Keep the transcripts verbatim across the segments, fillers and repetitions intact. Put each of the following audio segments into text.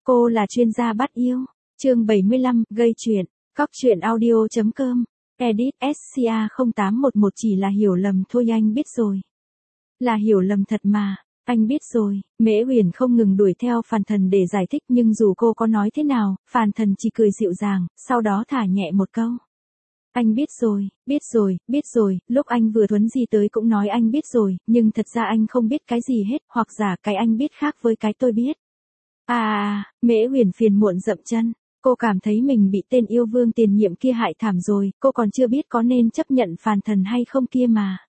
Cô là chuyên gia bắt yêu. Chương bảy mươi lăm, gây chuyện. Cóc truyện audio chấm com. Edit ét xê a không tám một một chỉ là hiểu lầm thôi, anh biết rồi. Là hiểu lầm thật mà. Anh biết rồi. Mễ Uyển không ngừng đuổi theo Phàn Thần để giải thích, nhưng dù cô có nói thế nào, Phàn Thần chỉ cười dịu dàng, sau đó thả nhẹ một câu. Anh biết rồi, biết rồi, biết rồi. Lúc anh vừa thuấn di tới cũng nói anh biết rồi, nhưng thật ra anh không biết cái gì hết, hoặc giả cái anh biết khác với cái tôi biết. À à, Mễ Uyển phiền muộn dậm chân. Cô cảm thấy mình bị tên yêu vương tiền nhiệm kia hại thảm rồi, cô còn chưa biết có nên chấp nhận Phàn Thần hay không kia mà.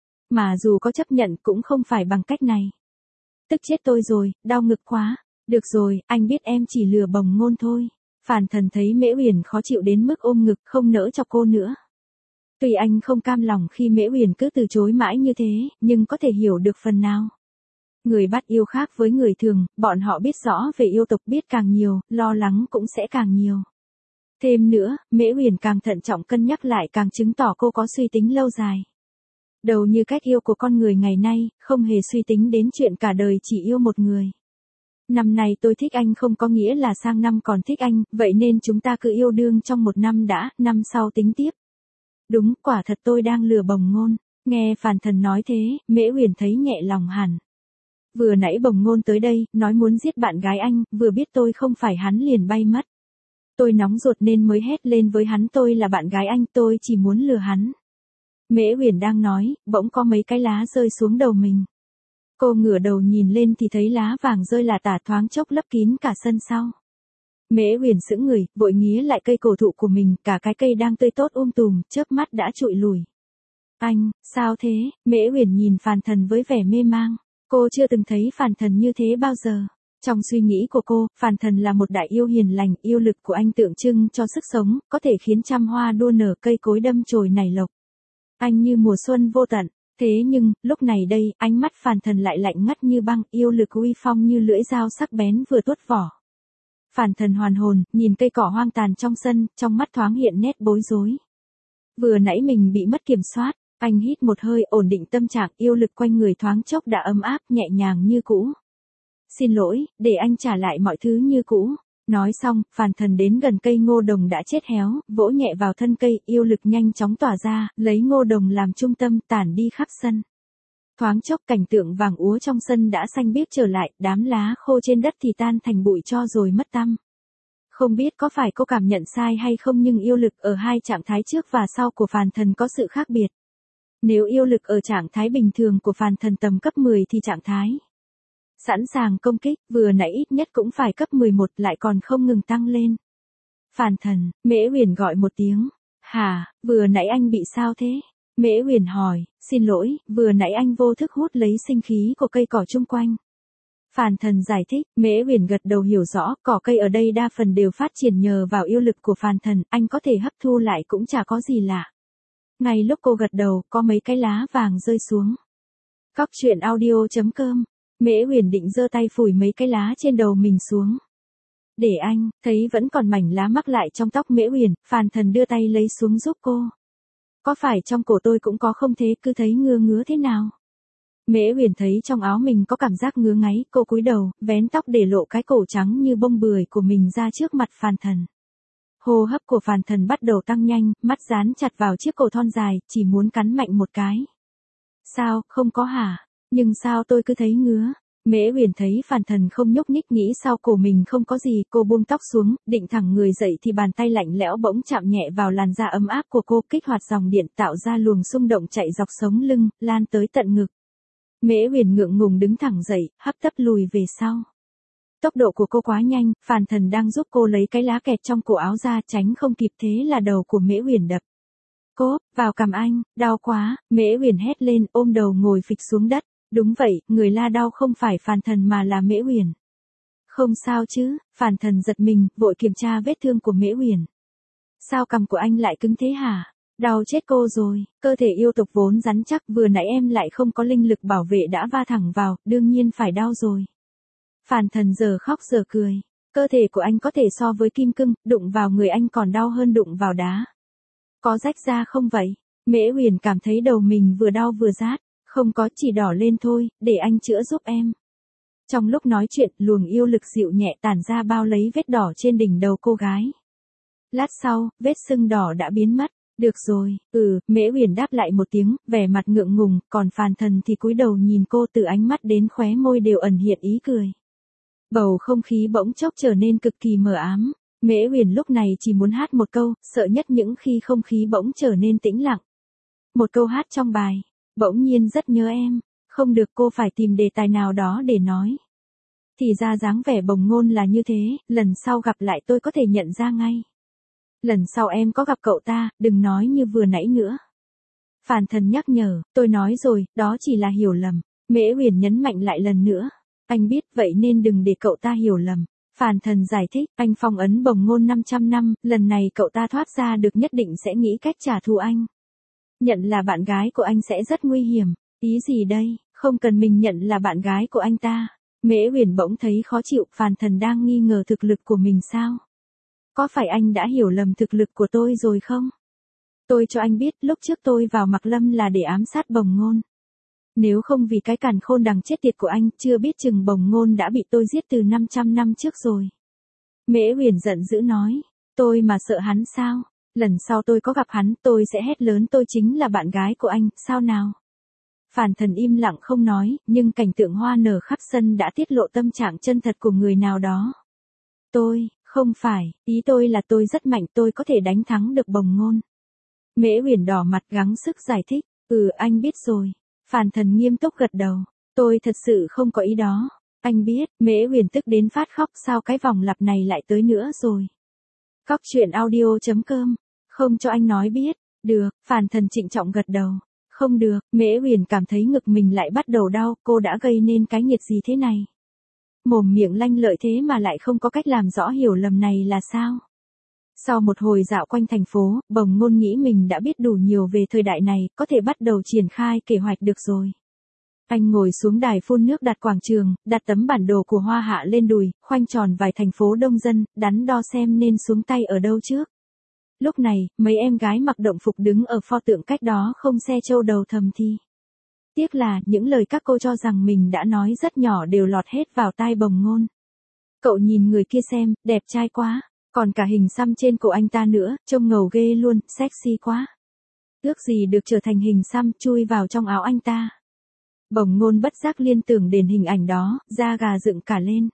Mà dù có chấp nhận cũng không phải bằng cách này. Tức chết tôi rồi, đau ngực quá. Được rồi, anh biết em chỉ lừa bồng ngôn thôi. Phàn Thần thấy Mễ Uyển khó chịu đến mức ôm ngực không nỡ cho cô nữa. Tuy anh không cam lòng khi Mễ Uyển cứ từ chối mãi như thế, nhưng có thể hiểu được phần nào. Người bắt yêu khác với người thường, bọn họ biết rõ về yêu tục biết càng nhiều, lo lắng cũng sẽ càng nhiều. Thêm nữa, Mễ Uyển càng thận trọng cân nhắc lại càng chứng tỏ cô có suy tính lâu dài. Đầu như cách yêu của con người ngày nay, không hề suy tính đến chuyện cả đời chỉ yêu một người. Năm nay tôi thích anh không có nghĩa là sang năm còn thích anh, vậy nên chúng ta cứ yêu đương trong một năm đã, năm sau tính tiếp. Đúng, quả thật tôi đang lừa bồng ngôn. Nghe Phàn Thần nói thế, Mễ Uyển thấy nhẹ lòng hẳn. Vừa nãy bồng ngôn tới đây, nói muốn giết bạn gái anh, vừa biết tôi không phải hắn liền bay mất. Tôi nóng ruột nên mới hét lên với hắn tôi là bạn gái anh, tôi chỉ muốn lừa hắn. Mễ Uyển đang nói, bỗng có mấy cái lá rơi xuống đầu mình. Cô ngửa đầu nhìn lên thì thấy lá vàng rơi lả tả thoáng chốc lấp kín cả sân sau. Mễ Uyển sững người, vội nghía lại cây cổ thụ của mình, cả cái cây đang tươi tốt um tùm, chớp mắt đã trụi lùi. Anh, sao thế? Mễ Uyển nhìn Phàn Thần với vẻ mê mang. Cô chưa từng thấy Phàn Thần như thế bao giờ. Trong suy nghĩ của cô, Phàn Thần là một đại yêu hiền lành, yêu lực của anh tượng trưng cho sức sống, có thể khiến trăm hoa đua nở, cây cối đâm chồi nảy lộc. Anh như mùa xuân vô tận. Thế nhưng, lúc này đây, ánh mắt Phàn Thần lại lạnh ngắt như băng, yêu lực uy phong như lưỡi dao sắc bén vừa tuốt vỏ. Phàn Thần hoàn hồn, nhìn cây cỏ hoang tàn trong sân, trong mắt thoáng hiện nét bối rối. Vừa nãy mình bị mất kiểm soát, anh hít một hơi ổn định tâm trạng, yêu lực quanh người thoáng chốc đã ấm áp, nhẹ nhàng như cũ. Xin lỗi, để anh trả lại mọi thứ như cũ. Nói xong, Phàn Thần đến gần cây ngô đồng đã chết héo, vỗ nhẹ vào thân cây, yêu lực nhanh chóng tỏa ra, lấy ngô đồng làm trung tâm, tản đi khắp sân. Thoáng chốc cảnh tượng vàng úa trong sân đã xanh biếc trở lại, đám lá khô trên đất thì tan thành bụi tro rồi mất tăm. Không biết có phải cô cảm nhận sai hay không, nhưng yêu lực ở hai trạng thái trước và sau của Phàn Thần có sự khác biệt. Nếu yêu lực ở trạng thái bình thường của Phàn Thần tầm cấp mười thì trạng thái sẵn sàng công kích, vừa nãy ít nhất cũng phải cấp mười một, lại còn không ngừng tăng lên. Phàn Thần, Mễ Uyển gọi một tiếng. Hả, vừa nãy anh bị sao thế? Mễ Uyển hỏi, xin lỗi, vừa nãy anh vô thức hút lấy sinh khí của cây cỏ chung quanh. Phàn Thần giải thích, Mễ Uyển gật đầu hiểu rõ, cỏ cây ở đây đa phần đều phát triển nhờ vào yêu lực của Phàn Thần, anh có thể hấp thu lại cũng chả có gì lạ. Ngay lúc cô gật đầu, có mấy cái lá vàng rơi xuống. Cóc truyện audio chấm com. Mễ Uyển định giơ tay phủi mấy cái lá trên đầu mình xuống. Để anh, thấy vẫn còn mảnh lá mắc lại trong tóc Mễ Uyển, Phàn Thần đưa tay lấy xuống giúp cô. Có phải trong cổ tôi cũng có không thế, cứ thấy ngứa ngứa thế nào? Mễ Uyển thấy trong áo mình có cảm giác ngứa ngáy, cô cúi đầu, vén tóc để lộ cái cổ trắng như bông bưởi của mình ra trước mặt Phàn Thần. Hô hấp của Phàn Thần bắt đầu tăng nhanh, mắt dán chặt vào chiếc cổ thon dài, chỉ muốn cắn mạnh một cái. Sao, không có hả? Nhưng sao tôi cứ thấy ngứa? Mễ Uyển thấy Phàn Thần không nhúc nhích, nghĩ sao cổ mình không có gì, cô buông tóc xuống, định thẳng người dậy thì bàn tay lạnh lẽo bỗng chạm nhẹ vào làn da ấm áp của cô, kích hoạt dòng điện tạo ra luồng xung động chạy dọc sống lưng, lan tới tận ngực. Mễ Uyển ngượng ngùng đứng thẳng dậy, hấp tấp lùi về sau. Tốc độ của cô quá nhanh, Phàn Thần đang giúp cô lấy cái lá kẹt trong cổ áo ra, tránh không kịp, thế là đầu của Mễ Uyển đập. Cốp, vào cằm anh, đau quá, Mễ Uyển hét lên, ôm đầu ngồi phịch xuống đất. Đúng vậy, người la đau không phải Phàn Thần mà là Mễ Uyển. Không sao chứ? Phàn Thần giật mình, vội kiểm tra vết thương của Mễ Uyển. Sao cằm của anh lại cứng thế hả? Đau chết cô rồi, cơ thể yêu tục vốn rắn chắc, vừa nãy em lại không có linh lực bảo vệ đã va thẳng vào, đương nhiên phải đau rồi. Phàn Thần giờ khóc giờ cười. Cơ thể của anh có thể so với kim cương, đụng vào người anh còn đau hơn đụng vào đá. Có rách ra không vậy? Mễ Uyển cảm thấy đầu mình vừa đau vừa rát. Không có, chỉ đỏ lên thôi, để anh chữa giúp em. Trong lúc nói chuyện, luồng yêu lực dịu nhẹ tản ra bao lấy vết đỏ trên đỉnh đầu cô gái. Lát sau, vết sưng đỏ đã biến mất. Được rồi, ừ, Mễ Uyển đáp lại một tiếng, vẻ mặt ngượng ngùng, còn Phàn Thần thì cúi đầu nhìn cô, từ ánh mắt đến khóe môi đều ẩn hiện ý cười. Bầu không khí bỗng chốc trở nên cực kỳ mờ ám. Mễ Uyển lúc này chỉ muốn hát một câu, sợ nhất những khi không khí bỗng trở nên tĩnh lặng. Một câu hát trong bài, bỗng nhiên rất nhớ em, không được, cô phải tìm đề tài nào đó để nói. Thì ra dáng vẻ Bồng Ngôn là như thế, lần sau gặp lại tôi có thể nhận ra ngay. Lần sau em có gặp cậu ta, đừng nói như vừa nãy nữa. Phàn Thần nhắc nhở, tôi nói rồi, đó chỉ là hiểu lầm. Mễ Uyển nhấn mạnh lại lần nữa. Anh biết, vậy nên đừng để cậu ta hiểu lầm. Phàn Thần giải thích, anh phong ấn Bồng Ngôn năm trăm năm, lần này cậu ta thoát ra được nhất định sẽ nghĩ cách trả thù anh. Nhận là bạn gái của anh sẽ rất nguy hiểm. Ý gì đây, không cần mình nhận là bạn gái của anh ta. Mễ Uyển bỗng thấy khó chịu, Phàn Thần đang nghi ngờ thực lực của mình sao? Có phải anh đã hiểu lầm thực lực của tôi rồi không? Tôi cho anh biết, lúc trước tôi vào Mạc Lâm là để ám sát Bồng Ngôn. Nếu không vì cái càn khôn đằng chết tiệt của anh, chưa biết chừng Bồng Ngôn đã bị tôi giết từ năm trăm năm trước rồi. Mễ Uyển giận dữ nói, tôi mà sợ hắn sao? Lần sau tôi có gặp hắn, tôi sẽ hét lớn tôi chính là bạn gái của anh, sao nào? Phàn Thần im lặng không nói, nhưng cảnh tượng hoa nở khắp sân đã tiết lộ tâm trạng chân thật của người nào đó. Tôi, không phải, ý tôi là tôi rất mạnh, tôi có thể đánh thắng được Bồng Ngôn. Mễ Uyển đỏ mặt gắng sức giải thích, ừ anh biết rồi. Phàn Thần nghiêm túc gật đầu, tôi thật sự không có ý đó. Anh biết, Mễ Uyển tức đến phát khóc, sao cái vòng lặp này lại tới nữa rồi. Cóc truyện audio chấm com, không cho anh nói biết, được, Phàn Thần trịnh trọng gật đầu. Không được, Mễ Uyển cảm thấy ngực mình lại bắt đầu đau, cô đã gây nên cái nghiệt gì thế này. Mồm miệng lanh lợi thế mà lại không có cách làm rõ hiểu lầm này là sao. Sau một hồi dạo quanh thành phố, Bồng Ngôn nghĩ mình đã biết đủ nhiều về thời đại này, có thể bắt đầu triển khai kế hoạch được rồi. Anh ngồi xuống đài phun nước đặt quảng trường, đặt tấm bản đồ của Hoa Hạ lên đùi, khoanh tròn vài thành phố đông dân, đắn đo xem nên xuống tay ở đâu trước. Lúc này, mấy em gái mặc động phục đứng ở pho tượng cách đó không xe trâu đầu thầm thì. Tiếc là, những lời các cô cho rằng mình đã nói rất nhỏ đều lọt hết vào tai Bồng Ngôn. Cậu nhìn người kia xem, đẹp trai quá, còn cả hình xăm trên cổ anh ta nữa, trông ngầu ghê luôn, sexy quá. Ước gì được trở thành hình xăm chui vào trong áo anh ta. Bồng Ngôn bất giác liên tưởng đến hình ảnh đó, da gà dựng cả lên.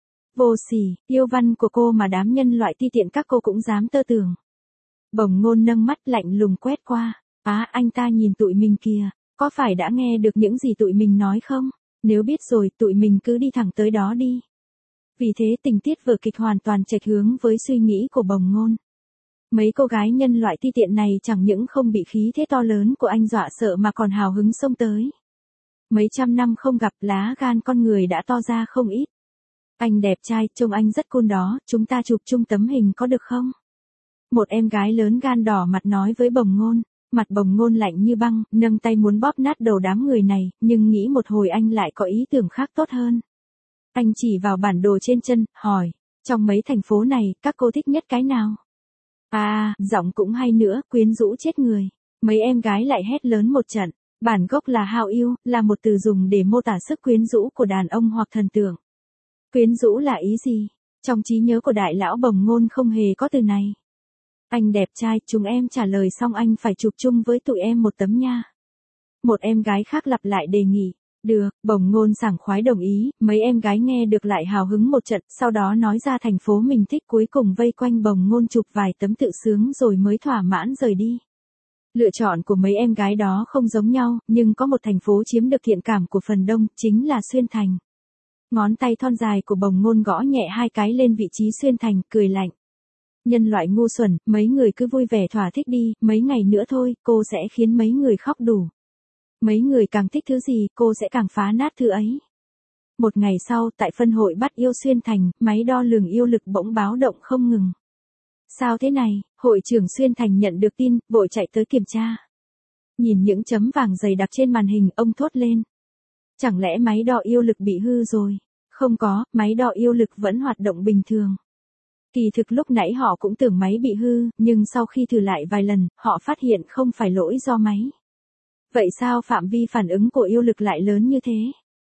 Vô sỉ, yêu văn của cô mà đám nhân loại ti tiện các cô cũng dám tơ tưởng. Bồng Ngôn nâng mắt lạnh lùng quét qua, á anh ta nhìn tụi mình kìa, có phải đã nghe được những gì tụi mình nói không? Nếu biết rồi, tụi mình cứ đi thẳng tới đó đi. Vì thế tình tiết vở kịch hoàn toàn chệch hướng với suy nghĩ của Bồng Ngôn. Mấy cô gái nhân loại ti tiện này chẳng những không bị khí thế to lớn của anh dọa sợ mà còn hào hứng xông tới. Mấy trăm năm không gặp, lá gan con người đã to ra không ít. Anh đẹp trai, trông anh rất cool đó, chúng ta chụp chung tấm hình có được không? Một em gái lớn gan đỏ mặt nói với Bồng Ngôn. Mặt Bồng Ngôn lạnh như băng, nâng tay muốn bóp nát đầu đám người này, nhưng nghĩ một hồi anh lại có ý tưởng khác tốt hơn. Anh chỉ vào bản đồ trên chân, hỏi, trong mấy thành phố này, các cô thích nhất cái nào? À, giọng cũng hay nữa, quyến rũ chết người. Mấy em gái lại hét lớn một trận. Bản gốc là hao yêu, là một từ dùng để mô tả sức quyến rũ của đàn ông hoặc thần tượng. Quyến rũ là ý gì? Trong trí nhớ của đại lão Bồng Ngôn không hề có từ này. Anh đẹp trai, chúng em trả lời xong anh phải chụp chung với tụi em một tấm nha. Một em gái khác lặp lại đề nghị. Được, Bồng Ngôn sảng khoái đồng ý, mấy em gái nghe được lại hào hứng một trận, sau đó nói ra thành phố mình thích, cuối cùng vây quanh Bồng Ngôn chụp vài tấm tự sướng rồi mới thỏa mãn rời đi. Lựa chọn của mấy em gái đó không giống nhau, nhưng có một thành phố chiếm được thiện cảm của phần đông, chính là Xuyên Thành. Ngón tay thon dài của Bồng Ngôn gõ nhẹ hai cái lên vị trí Xuyên Thành, cười lạnh. Nhân loại ngu xuẩn, mấy người cứ vui vẻ thỏa thích đi, mấy ngày nữa thôi, cô sẽ khiến mấy người khóc đủ. Mấy người càng thích thứ gì, cô sẽ càng phá nát thứ ấy. Một ngày sau, tại phân hội bắt yêu Xuyên Thành, máy đo lường yêu lực bỗng báo động không ngừng. Sao thế này, hội trưởng Xuyên Thành nhận được tin, vội chạy tới kiểm tra. Nhìn những chấm vàng dày đặc trên màn hình, ông thốt lên. Chẳng lẽ máy đo yêu lực bị hư rồi? Không có, máy đo yêu lực vẫn hoạt động bình thường. Kỳ thực lúc nãy họ cũng tưởng máy bị hư, nhưng sau khi thử lại vài lần, họ phát hiện không phải lỗi do máy. Vậy sao phạm vi phản ứng của yêu lực lại lớn như thế?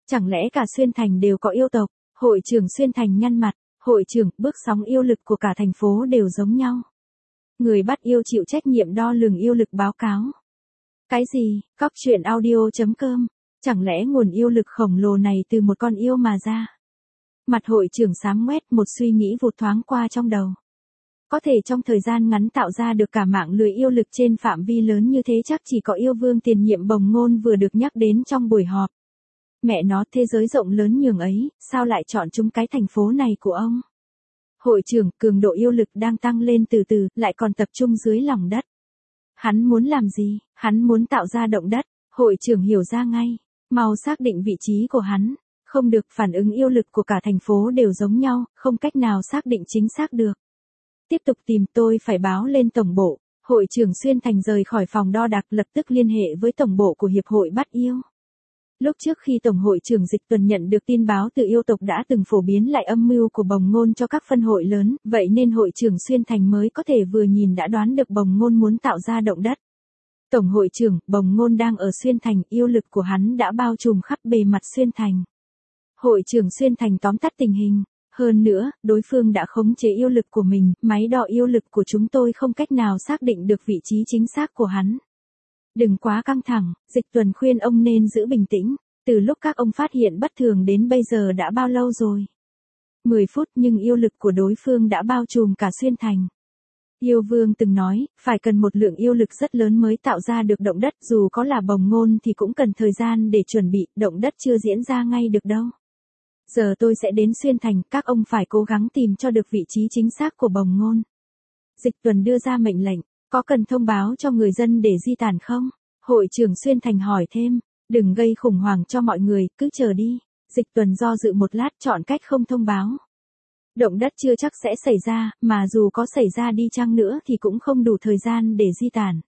Chẳng lẽ cả Xuyên Thành đều có yêu tộc? Hội trưởng Xuyên Thành nhăn mặt, hội trưởng, bước sóng yêu lực của cả thành phố đều giống nhau. Người bắt yêu chịu trách nhiệm đo lường yêu lực báo cáo. Cái gì? Cóc truyện audio chấm com. Chẳng lẽ nguồn yêu lực khổng lồ này từ một con yêu mà ra? Mặt hội trưởng xám ngoét, một suy nghĩ vụt thoáng qua trong đầu. Có thể trong thời gian ngắn tạo ra được cả mạng lưới yêu lực trên phạm vi lớn như thế chắc chỉ có yêu vương tiền nhiệm Bồng Ngôn vừa được nhắc đến trong buổi họp. Mẹ nó, thế giới rộng lớn nhường ấy, sao lại chọn chúng cái thành phố này của ông? Hội trưởng, cường độ yêu lực đang tăng lên từ từ, lại còn tập trung dưới lòng đất. Hắn muốn làm gì? Hắn muốn tạo ra động đất. Hội trưởng hiểu ra ngay. Mau xác định vị trí của hắn. Không được, phản ứng yêu lực của cả thành phố đều giống nhau, không cách nào xác định chính xác được. Tiếp tục tìm, tôi phải báo lên tổng bộ. Hội trưởng Xuyên Thành rời khỏi phòng đo đạc, lập tức liên hệ với tổng bộ của Hiệp hội Bắt Yêu. Lúc trước khi Tổng hội trưởng Dịch Tuần nhận được tin báo từ yêu tộc đã từng phổ biến lại âm mưu của Bồng Ngôn cho các phân hội lớn, vậy nên hội trưởng Xuyên Thành mới có thể vừa nhìn đã đoán được Bồng Ngôn muốn tạo ra động đất. Tổng hội trưởng, Bồng Ngôn đang ở Xuyên Thành, yêu lực của hắn đã bao trùm khắp bề mặt Xuyên Thành. Hội trưởng Xuyên Thành tóm tắt tình hình. Hơn nữa, đối phương đã khống chế yêu lực của mình, máy đo yêu lực của chúng tôi không cách nào xác định được vị trí chính xác của hắn. Đừng quá căng thẳng, Dịch Tuần khuyên ông nên giữ bình tĩnh, từ lúc các ông phát hiện bất thường đến bây giờ đã bao lâu rồi? mười phút, nhưng yêu lực của đối phương đã bao trùm cả Xuyên Thành. Yêu vương từng nói, phải cần một lượng yêu lực rất lớn mới tạo ra được động đất, dù có là Bồng Ngôn thì cũng cần thời gian để chuẩn bị, động đất chưa diễn ra ngay được đâu. Giờ tôi sẽ đến Xuyên Thành, các ông phải cố gắng tìm cho được vị trí chính xác của Bồng Ngôn. Dịch Tuần đưa ra mệnh lệnh, có cần thông báo cho người dân để di tản không? Hội trưởng Xuyên Thành hỏi thêm, đừng gây khủng hoảng cho mọi người, cứ chờ đi. Dịch Tuần do dự một lát, chọn cách không thông báo. Động đất chưa chắc sẽ xảy ra, mà dù có xảy ra đi chăng nữa thì cũng không đủ thời gian để di tản.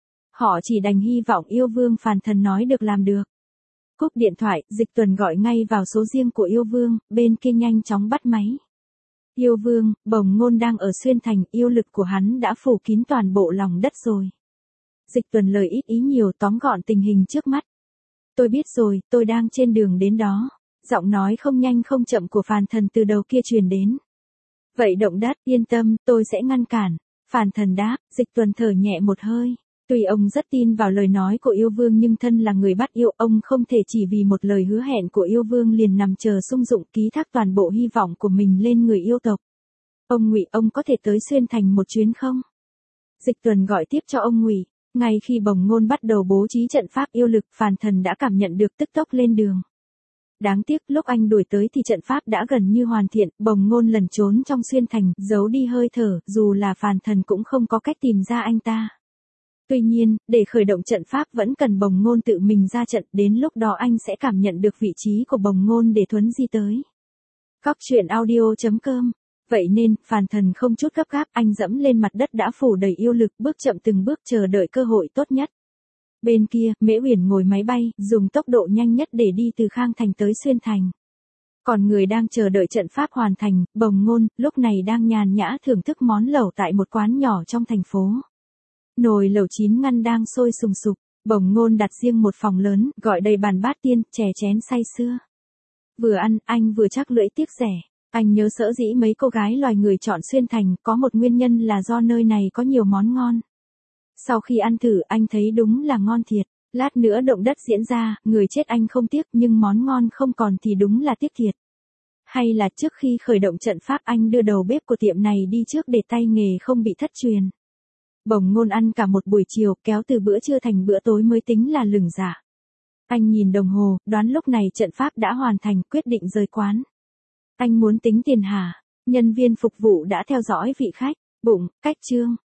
Họ chỉ đành hy vọng yêu vương Phàn Thần nói được làm được. Cúp điện thoại, Dịch Tuần gọi ngay vào số riêng của yêu vương, bên kia nhanh chóng bắt máy. Yêu vương, Bồng Ngôn đang ở Xuyên Thành, yêu lực của hắn đã phủ kín toàn bộ lòng đất rồi. Dịch Tuần lời ít ý nhiều, tóm gọn tình hình trước mắt. Tôi biết rồi, tôi đang trên đường đến đó. Giọng nói không nhanh không chậm của Phàn Thần từ đầu kia truyền đến. Vậy động đất, yên tâm, tôi sẽ ngăn cản. Phàn Thần đáp. Dịch Tuần thở nhẹ một hơi. Tuy ông rất tin vào lời nói của yêu vương nhưng thân là người bắt yêu, ông không thể chỉ vì một lời hứa hẹn của yêu vương liền nằm chờ sung dụng ký thác toàn bộ hy vọng của mình lên người yêu tộc. Ông Ngụy, ông có thể tới Xuyên Thành một chuyến không? Dịch Tuần gọi tiếp cho ông Ngụy. Ngay khi Bồng Ngôn bắt đầu bố trí trận pháp yêu lực, Phàn Thần đã cảm nhận được, tức tốc lên đường. Đáng tiếc, lúc anh đuổi tới thì trận pháp đã gần như hoàn thiện, Bồng Ngôn lẩn trốn trong Xuyên Thành, giấu đi hơi thở, dù là Phàn Thần cũng không có cách tìm ra anh ta. Tuy nhiên, để khởi động trận pháp vẫn cần Bồng Ngôn tự mình ra trận, đến lúc đó anh sẽ cảm nhận được vị trí của Bồng Ngôn để thuấn di tới. Cóc truyện audio chấm com. Vậy nên, Phàn Thần không chút gấp gáp, anh dẫm lên mặt đất đã phủ đầy yêu lực, bước chậm từng bước chờ đợi cơ hội tốt nhất. Bên kia, Mễ Uyển ngồi máy bay, dùng tốc độ nhanh nhất để đi từ Khang Thành tới Xuyên Thành. Còn người đang chờ đợi trận pháp hoàn thành, Bồng Ngôn, lúc này đang nhàn nhã thưởng thức món lẩu tại một quán nhỏ trong thành phố. Nồi lẩu chín ngăn đang sôi sùng sục, Bồng Ngôn đặt riêng một phòng lớn, gọi đầy bàn bát tiên, chè chén say sưa. Vừa ăn, anh vừa chắc lưỡi tiếc rẻ. Anh nhớ sở dĩ mấy cô gái loài người chọn Xuyên Thành, có một nguyên nhân là do nơi này có nhiều món ngon. Sau khi ăn thử, anh thấy đúng là ngon thiệt. Lát nữa động đất diễn ra, người chết anh không tiếc, nhưng món ngon không còn thì đúng là tiếc thiệt. Hay là trước khi khởi động trận pháp anh đưa đầu bếp của tiệm này đi trước để tay nghề không bị thất truyền. Bồng Ngôn ăn cả một buổi chiều, kéo từ bữa trưa thành bữa tối mới tính là lửng dạ. Anh nhìn đồng hồ, đoán lúc này trận pháp đã hoàn thành, quyết định rời quán. Anh muốn tính tiền hả? Nhân viên phục vụ đã theo dõi vị khách. Bụng, cách trương.